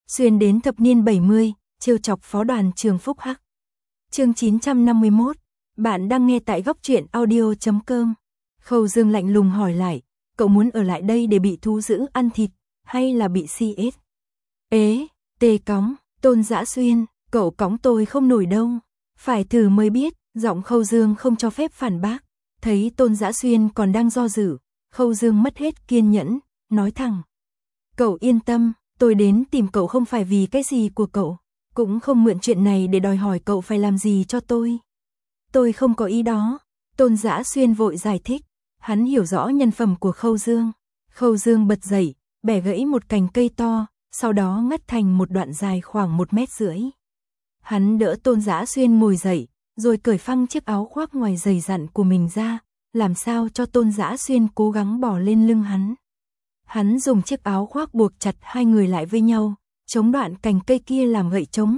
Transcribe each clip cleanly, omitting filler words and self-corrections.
xuyên đến thập niên 70, trêu chọc phó đoàn trường Phúc Hắc. Chương 951, bạn đang nghe tại goctruyện.audio.com. Khâu Dương lạnh lùng hỏi lại, cậu muốn ở lại đây để bị thú dữ ăn thịt, hay là bị CS? Ế, tê cóng, Tôn Dã Xuyên, cậu cõng tôi không nổi đâu. Phải thử mới biết, giọng Khâu Dương không cho phép phản bác. Thấy Tôn Dã Xuyên còn đang do dự, Khâu Dương mất hết kiên nhẫn, nói thẳng. Cậu yên tâm, tôi đến tìm cậu không phải vì cái gì của cậu, cũng không mượn chuyện này để đòi hỏi cậu phải làm gì cho tôi. Tôi không có ý đó, Tôn Dã Xuyên vội giải thích, hắn hiểu rõ nhân phẩm của Khâu Dương. Khâu Dương bật dậy, bẻ gãy một cành cây to, sau đó ngắt thành một đoạn dài khoảng 1,5 mét. Hắn đỡ Tôn Dã Xuyên ngồi dậy, rồi cởi phăng chiếc áo khoác ngoài dày dặn của mình ra, làm sao cho Tôn Dã Xuyên cố gắng bò lên lưng hắn. Hắn dùng chiếc áo khoác buộc chặt hai người lại với nhau, chống đoạn cành cây kia làm gậy chống,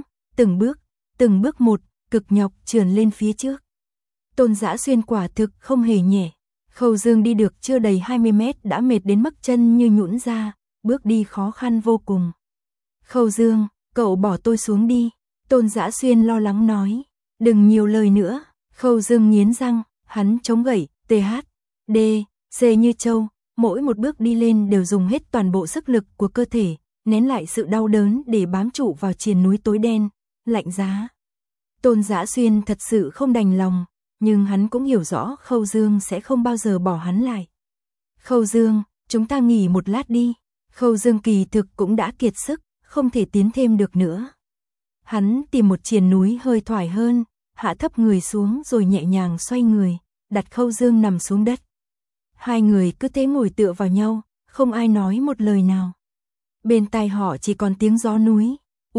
từng bước một, cực nhọc trườn lên phía trước. Tôn Dã Xuyên quả thực không hề nhẹ. Khâu Dương đi được chưa đầy 20 mét đã mệt đến mức chân như nhũn ra, bước đi khó khăn vô cùng. Khâu Dương, cậu bỏ tôi xuống đi, Tôn Dã Xuyên lo lắng nói. Đừng nhiều lời nữa. Khâu Dương nghiến răng, hắn chống gậy, THD, C như trâu, mỗi một bước đi lên đều dùng hết toàn bộ sức lực của cơ thể, nén lại sự đau đớn để bám trụ vào triền núi tối đen, lạnh giá. Tôn Dã Xuyên thật sự không đành lòng, nhưng hắn cũng hiểu rõ Khâu Dương sẽ không bao giờ bỏ hắn lại. Khâu Dương, chúng ta nghỉ một lát đi. Khâu Dương kỳ thực cũng đã kiệt sức, không thể tiến thêm được nữa. Hắn tìm một triền núi hơi thoải hơn, hạ thấp người xuống rồi nhẹ nhàng xoay người, đặt Khâu Dương nằm xuống đất. Hai người cứ thế ngồi tựa vào nhau, không ai nói một lời nào. Bên tai họ chỉ còn tiếng gió núi,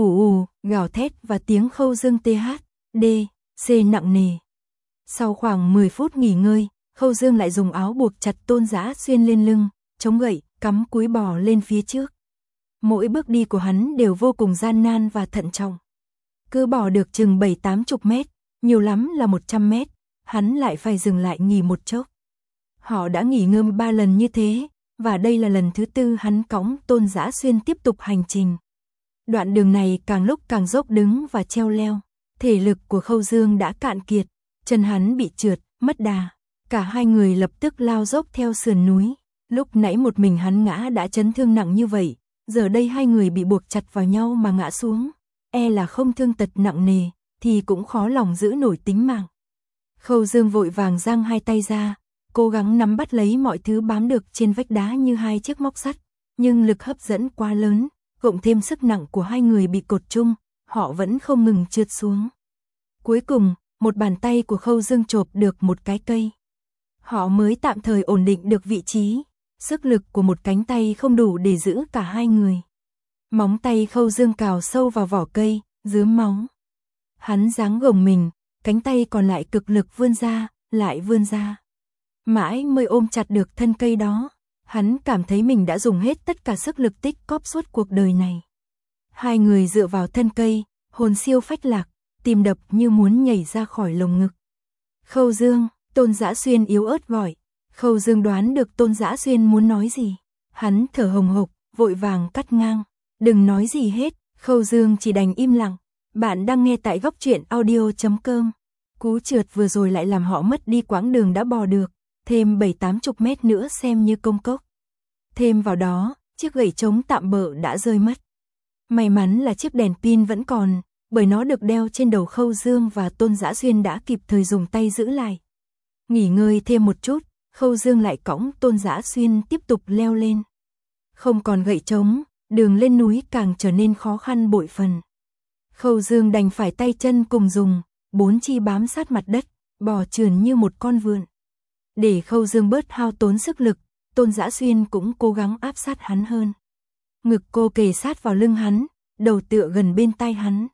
gào thét và tiếng Khâu Dương THD, C nặng nề. Sau khoảng 10 phút nghỉ ngơi, Khâu Dương lại dùng áo buộc chặt Tôn Dã Xuyên lên lưng, chống gậy, cắm cúi bò lên phía trước. Mỗi bước đi của hắn đều vô cùng gian nan và thận trọng. Cứ bò được chừng 70-80 mét, nhiều lắm là 100 mét, hắn lại phải dừng lại nghỉ một chốc. Họ đã nghỉ ngơi 3 lần như thế, và đây là lần thứ 4 hắn cõng Tôn Dã Xuyên tiếp tục hành trình. Đoạn đường này càng lúc càng dốc đứng và treo leo, thể lực của Khâu Dương đã cạn kiệt, chân hắn bị trượt, mất đà. Cả hai người lập tức lao dốc theo sườn núi. Lúc nãy một mình hắn ngã đã chấn thương nặng như vậy, giờ đây hai người bị buộc chặt vào nhau mà ngã xuống, là không thương tật nặng nề, thì cũng khó lòng giữ nổi tính mạng. Khâu Dương vội vàng giang hai tay ra, cố gắng nắm bắt lấy mọi thứ bám được trên vách đá như hai chiếc móc sắt, nhưng lực hấp dẫn quá lớn, cộng thêm sức nặng của hai người bị cột chung, họ vẫn không ngừng trượt xuống. Cuối cùng, một bàn tay của Khâu Dương chộp được một cái cây. Họ mới tạm thời ổn định được vị trí, sức lực của một cánh tay không đủ để giữ cả hai người. Móng tay Khâu Dương cào sâu vào vỏ cây, rướm máu. Hắn giáng gồng mình, cánh tay còn lại cực lực vươn ra, lại vươn ra. Mãi mới ôm chặt được thân cây đó, hắn cảm thấy mình đã dùng hết tất cả sức lực tích cóp suốt cuộc đời này. Hai người dựa vào thân cây, hồn siêu phách lạc, tim đập như muốn nhảy ra khỏi lồng ngực. Khâu Dương, Tôn Dã Xuyên yếu ớt gọi. Khâu Dương đoán được Tôn Dã Xuyên muốn nói gì. Hắn thở hồng hộc, vội vàng cắt ngang. Đừng nói gì hết, Khâu Dương chỉ đành im lặng. Bạn đang nghe tại goctruyện.audio.com. Cú trượt vừa rồi lại làm họ mất đi quãng đường đã bò được, thêm 70-80 mét nữa xem như công cốc. Thêm vào đó, chiếc gậy chống tạm bợ đã rơi mất. May mắn là chiếc đèn pin vẫn còn, bởi nó được đeo trên đầu Khâu Dương và Tôn Dã Xuyên đã kịp thời dùng tay giữ lại. Nghỉ ngơi thêm một chút, Khâu Dương lại cõng Tôn Dã Xuyên tiếp tục leo lên. Không còn gậy chống, đường lên núi càng trở nên khó khăn bội phần. Khâu Dương đành phải tay chân cùng dùng, 4 chi bám sát mặt đất, bò trườn như một con vượn. Để Khâu Dương bớt hao tốn sức lực, Tôn Dã Xuyên cũng cố gắng áp sát hắn hơn. Ngực cô kề sát vào lưng hắn, đầu tựa gần bên tai hắn.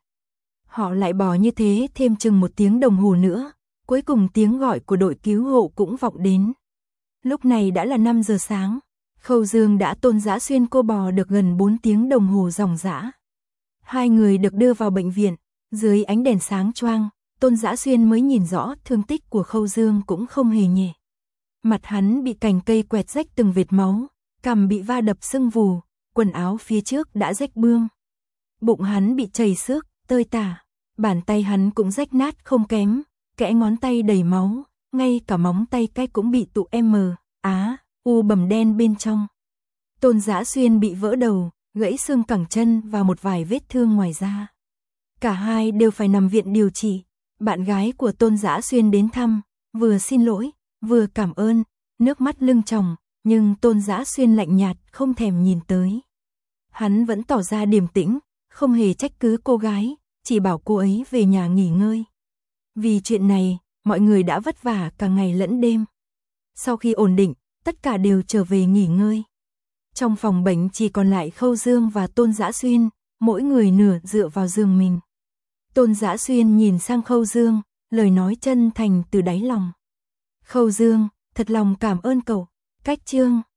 Họ lại bò như thế thêm chừng 1 tiếng đồng hồ nữa, cuối cùng tiếng gọi của đội cứu hộ cũng vọng đến. Lúc này đã là 5 giờ sáng, Khâu Dương đã Tôn Dã Xuyên cô bò được gần 4 tiếng đồng hồ ròng rã. Hai người được đưa vào bệnh viện, dưới ánh đèn sáng choang, Tôn Dã Xuyên mới nhìn rõ thương tích của Khâu Dương cũng không hề nhẹ. Mặt hắn bị cành cây quẹt rách từng vệt máu, cằm bị va đập sưng vù, quần áo phía trước đã rách bươm. bụng hắn bị chảy xước, tơi tả, bàn tay hắn cũng rách nát không kém, kẽ ngón tay đầy máu, ngay cả móng tay cái cũng bị tụ u bầm đen bên trong. Tôn Dã Xuyên bị vỡ đầu, gãy xương cẳng chân và một vài vết thương ngoài da. Cả hai đều phải nằm viện điều trị. Bạn gái của Tôn Dã Xuyên đến thăm, vừa xin lỗi, vừa cảm ơn, nước mắt lưng tròng, nhưng Tôn Dã Xuyên lạnh nhạt không thèm nhìn tới. Hắn vẫn tỏ ra điềm tĩnh, không hề trách cứ cô gái, chỉ bảo cô ấy về nhà nghỉ ngơi. Vì chuyện này, mọi người đã vất vả cả ngày lẫn đêm. Sau khi ổn định, tất cả đều trở về nghỉ ngơi. Trong phòng bệnh chỉ còn lại Khâu Dương và Tôn Dã Xuyên, mỗi người nửa dựa vào giường mình. Tôn Dã Xuyên nhìn sang Khâu Dương, lời nói chân thành từ đáy lòng. Khâu Dương, thật lòng cảm ơn cậu. Cách chương